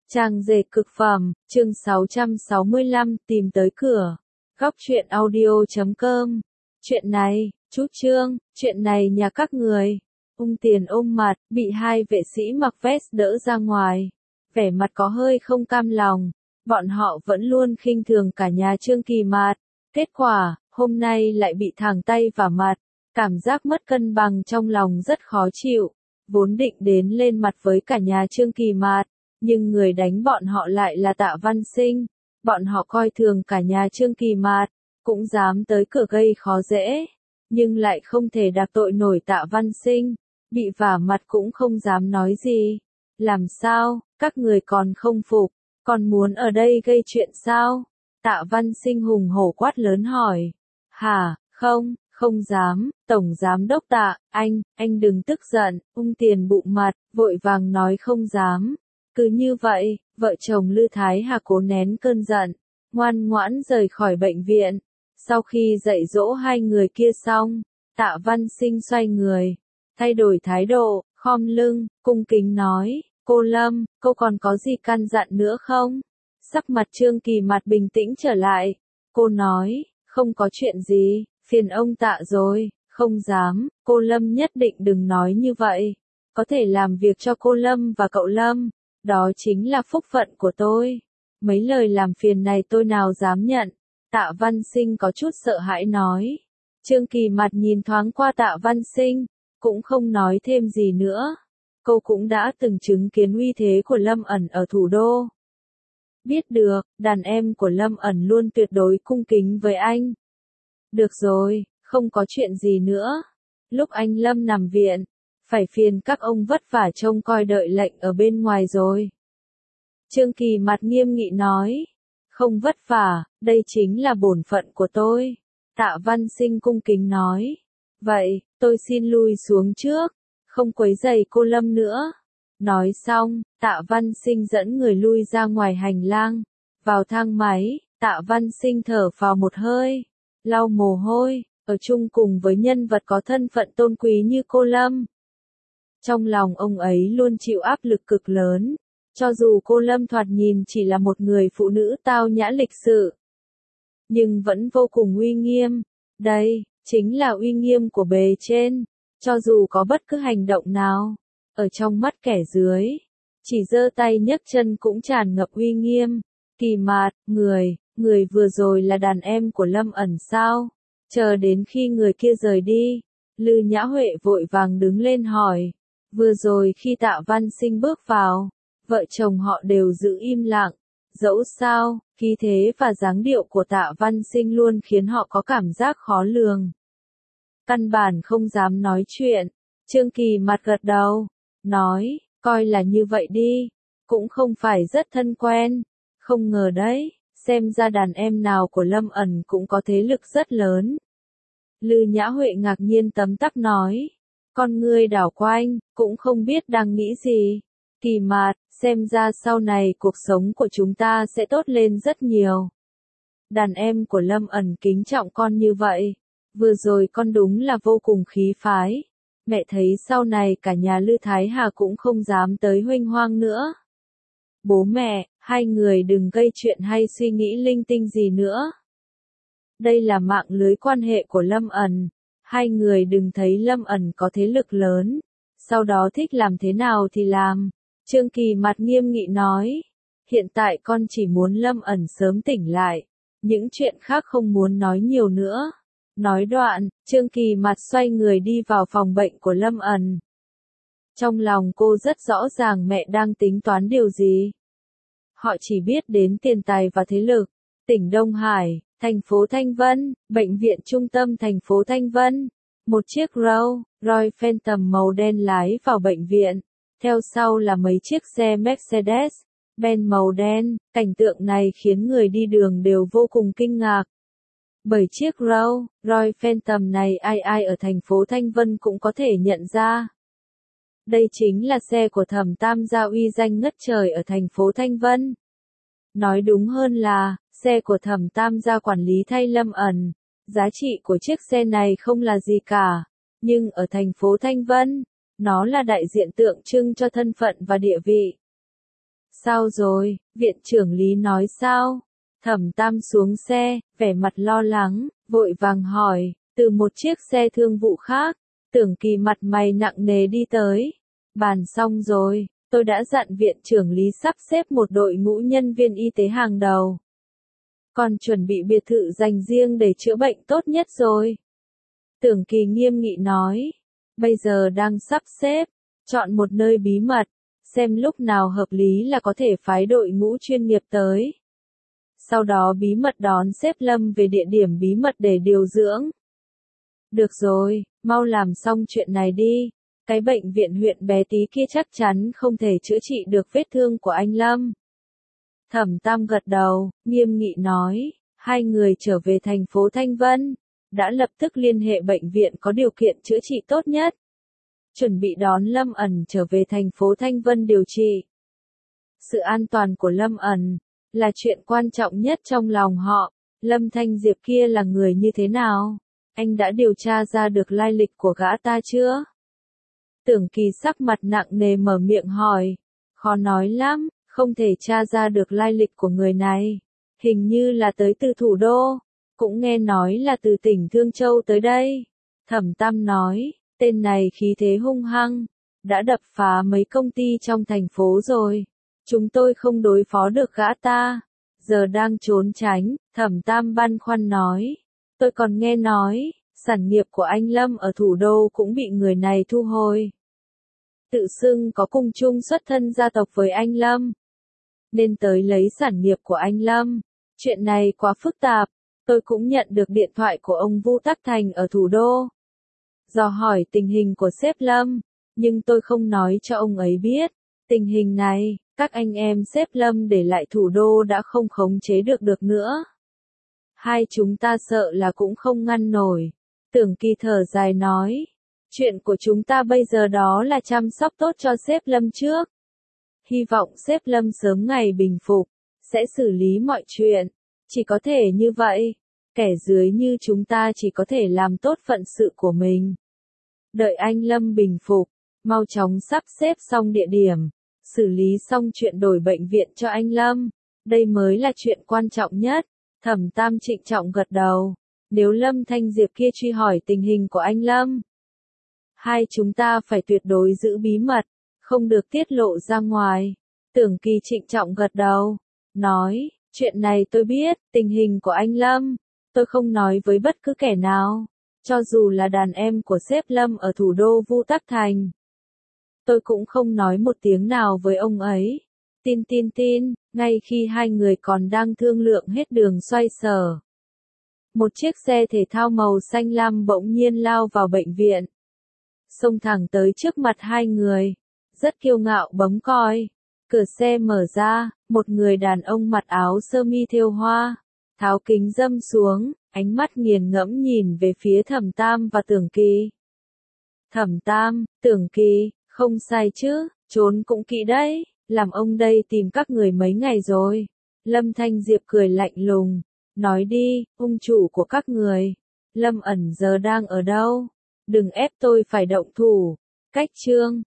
Trang dệt cực phẩm, chương 665, tìm tới cửa. Góc truyện audio.com. Chuyện này, chú Trương, chuyện này nhà các người. Ung Tiền ôm mặt, bị hai vệ sĩ mặc vest đỡ ra ngoài. Vẻ mặt có hơi không cam lòng. Bọn họ vẫn luôn khinh thường cả nhà Trương Kỳ Mạt. Kết quả, hôm nay lại bị thẳng tay vào mặt. Cảm giác mất cân bằng trong lòng rất khó chịu. Vốn định đến lên mặt với cả nhà Trương Kỳ Mạt. Nhưng người đánh bọn họ lại là Tạ Văn Sinh. Bọn họ coi thường cả nhà Trương Kỳ Mạt, cũng dám tới cửa gây khó dễ. Nhưng lại không thể đạp tội nổi Tạ Văn Sinh. Bị vả mặt cũng không dám nói gì. Làm sao, các người còn không phục, còn muốn ở đây gây chuyện sao? Tạ Văn Sinh hùng hổ quát lớn hỏi. Hả, không dám, Tổng Giám Đốc Tạ, anh đừng tức giận. Ung Tiền bụng mặt, vội vàng nói không dám. Cứ như vậy, vợ chồng Lư Thái Hà cố nén cơn giận, ngoan ngoãn rời khỏi bệnh viện. Sau khi dạy dỗ hai người kia xong, Tạ Văn Sinh xoay người, thay đổi thái độ, khom lưng, cung kính nói, cô Lâm, cô còn có gì căn dặn nữa không? Sắc mặt Trương Kỳ Mạt bình tĩnh trở lại, cô nói, không có chuyện gì, phiền ông Tạ rồi, không dám, cô Lâm nhất định đừng nói như vậy, có thể làm việc cho cô Lâm và cậu Lâm. Đó chính là phúc phận của tôi. Mấy lời làm phiền này tôi nào dám nhận. Tạ Văn Sinh có chút sợ hãi nói. Trương Kỳ Mạt nhìn thoáng qua Tạ Văn Sinh, cũng không nói thêm gì nữa. Cô cũng đã từng chứng kiến uy thế của Lâm Ẩn ở thủ đô. Biết được, đàn em của Lâm Ẩn luôn tuyệt đối cung kính với anh. Được rồi, không có chuyện gì nữa. Lúc anh Lâm nằm viện, phải phiền các ông vất vả trông coi đợi lệnh ở bên ngoài rồi. Trương Kỳ Mạt nghiêm nghị nói. Không vất vả, đây chính là bổn phận của tôi. Tạ Văn Sinh cung kính nói. Vậy, tôi xin lui xuống trước, không quấy rầy cô Lâm nữa. Nói xong, Tạ Văn Sinh dẫn người lui ra ngoài hành lang. Vào thang máy, Tạ Văn Sinh thở phào một hơi, lau mồ hôi, ở chung cùng với nhân vật có thân phận tôn quý như cô Lâm. Trong lòng ông ấy luôn chịu áp lực cực lớn, cho dù cô Lâm thoạt nhìn chỉ là một người phụ nữ tao nhã lịch sự, nhưng vẫn vô cùng uy nghiêm. Đây, chính là uy nghiêm của bề trên, cho dù có bất cứ hành động nào, ở trong mắt kẻ dưới, chỉ giơ tay nhấc chân cũng tràn ngập uy nghiêm. Kỳ Mạt, người vừa rồi là đàn em của Lâm Ẩn sao? Chờ đến khi người kia rời đi, Lư Nhã Huệ vội vàng đứng lên hỏi. Vừa rồi khi Tạ Văn Sinh bước vào, vợ chồng họ đều giữ im lặng. Dẫu sao, khí thế và dáng điệu của Tạ Văn Sinh luôn khiến họ có cảm giác khó lường. Căn bản không dám nói chuyện. Trương Kỳ Mạt gật đầu, nói, coi là như vậy đi, cũng không phải rất thân quen. Không ngờ đấy, xem ra đàn em nào của Lâm Ẩn cũng có thế lực rất lớn. Lư Nhã Huệ ngạc nhiên tấm tắc nói. Con ngươi đảo quanh, cũng không biết đang nghĩ gì. Kỳ Mạt, xem ra sau này cuộc sống của chúng ta sẽ tốt lên rất nhiều. Đàn em của Lâm Ẩn kính trọng con như vậy. Vừa rồi con đúng là vô cùng khí phái. Mẹ thấy sau này cả nhà Lư Thái Hà cũng không dám tới huênh hoang nữa. Bố mẹ, hai người đừng gây chuyện hay suy nghĩ linh tinh gì nữa. Đây là mạng lưới quan hệ của Lâm Ẩn. Hai người đừng thấy Lâm Ẩn có thế lực lớn, sau đó thích làm thế nào thì làm. Trương Kỳ Mạt nghiêm nghị nói. Hiện tại con chỉ muốn Lâm Ẩn sớm tỉnh lại. Những chuyện khác không muốn nói nhiều nữa. Nói đoạn, Trương Kỳ Mạt xoay người đi vào phòng bệnh của Lâm Ẩn. Trong lòng cô rất rõ ràng mẹ đang tính toán điều gì. Họ chỉ biết đến tiền tài và thế lực. Tỉnh Đông Hải, thành phố Thanh Vân, bệnh viện trung tâm thành phố Thanh Vân. Một chiếc Rolls-Royce Phantom màu đen lái vào bệnh viện. Theo sau là mấy chiếc xe Mercedes-Benz màu đen. Cảnh tượng này khiến người đi đường đều vô cùng kinh ngạc. Bởi chiếc Rolls-Royce Phantom này ai ở thành phố Thanh Vân cũng có thể nhận ra. Đây chính là xe của Thẩm Tam gia uy danh ngất trời ở thành phố Thanh Vân. Nói đúng hơn là, xe của Thẩm Tam gia quản lý thay Lâm Ẩn. Giá trị của chiếc xe này không là gì cả, nhưng ở thành phố Thanh Vân, nó là đại diện tượng trưng cho thân phận và địa vị. Sao rồi, viện trưởng Lý nói sao? Thẩm Tam xuống xe, vẻ mặt lo lắng, vội vàng hỏi, từ một chiếc xe thương vụ khác, Tưởng Kỳ mặt mày nặng nề đi tới. Bàn xong rồi, tôi đã dặn viện trưởng Lý sắp xếp một đội ngũ nhân viên y tế hàng đầu. Còn chuẩn bị biệt thự dành riêng để chữa bệnh tốt nhất rồi. Tưởng Kỳ nghiêm nghị nói, bây giờ đang sắp xếp, chọn một nơi bí mật, xem lúc nào hợp lý là có thể phái đội ngũ chuyên nghiệp tới. Sau đó bí mật đón xếp Lâm về địa điểm bí mật để điều dưỡng. Được rồi, mau làm xong chuyện này đi. Cái bệnh viện huyện bé tí kia chắc chắn không thể chữa trị được vết thương của anh Lâm. Thẩm Tam gật đầu, nghiêm nghị nói, hai người trở về thành phố Thanh Vân, đã lập tức liên hệ bệnh viện có điều kiện chữa trị tốt nhất. Chuẩn bị đón Lâm Ẩn trở về thành phố Thanh Vân điều trị. Sự an toàn của Lâm Ẩn là chuyện quan trọng nhất trong lòng họ. Lâm Thanh Diệp kia là người như thế nào? Anh đã điều tra ra được lai lịch của gã ta chưa? Tưởng Kỳ sắc mặt nặng nề mở miệng hỏi. Khó nói lắm, không thể tra ra được lai lịch của người này. Hình như là tới từ thủ đô, cũng nghe nói là từ tỉnh Thương Châu tới đây. Thẩm Tam nói, tên này khí thế hung hăng, đã đập phá mấy công ty trong thành phố rồi. Chúng tôi không đối phó được gã ta, giờ đang trốn tránh. Thẩm Tam băn khoăn nói, tôi còn nghe nói, sản nghiệp của anh Lâm ở thủ đô cũng bị người này thu hồi. Tự xưng có cùng chung xuất thân gia tộc với anh Lâm, nên tới lấy sản nghiệp của anh Lâm. Chuyện này quá phức tạp, tôi cũng nhận được điện thoại của ông Vu Tắc Thành ở thủ đô. Dò hỏi tình hình của sếp Lâm, nhưng tôi không nói cho ông ấy biết. Tình hình này, các anh em sếp Lâm để lại thủ đô đã không khống chế được nữa. Hai chúng ta sợ là cũng không ngăn nổi. Tưởng Kỳ thở dài nói, chuyện của chúng ta bây giờ đó là chăm sóc tốt cho sếp Lâm trước. Hy vọng sếp Lâm sớm ngày bình phục, sẽ xử lý mọi chuyện. Chỉ có thể như vậy, kẻ dưới như chúng ta chỉ có thể làm tốt phận sự của mình. Đợi anh Lâm bình phục, mau chóng sắp xếp xong địa điểm, xử lý xong chuyện đổi bệnh viện cho anh Lâm. Đây mới là chuyện quan trọng nhất. Thẩm Tam trịnh trọng gật đầu. Nếu Lâm Thanh Diệp kia truy hỏi tình hình của anh Lâm, hai chúng ta phải tuyệt đối giữ bí mật, không được tiết lộ ra ngoài. Tưởng Kỳ trịnh trọng gật đầu, nói, chuyện này tôi biết, tình hình của anh Lâm, tôi không nói với bất cứ kẻ nào, cho dù là đàn em của sếp Lâm ở thủ đô Vu Tắc Thành. Tôi cũng không nói một tiếng nào với ông ấy. Tin, ngay khi hai người còn đang thương lượng hết đường xoay sở. Một chiếc xe thể thao màu xanh lam bỗng nhiên lao vào bệnh viện. Xông thẳng tới trước mặt hai người. Rất kiêu ngạo bấm còi. Cửa xe mở ra, một người đàn ông mặc áo sơ mi thêu hoa, tháo kính râm xuống, ánh mắt nghiền ngẫm nhìn về phía Thẩm Tam và Tưởng Kỳ. Thẩm Tam, Tưởng Kỳ, không sai chứ, trốn cũng kỹ đấy, làm ông đây tìm các người mấy ngày rồi. Lâm Thanh Diệp cười lạnh lùng, nói đi, ông chủ của các người, Lâm Ẩn giờ đang ở đâu? Đừng ép tôi phải động thủ. Cách chương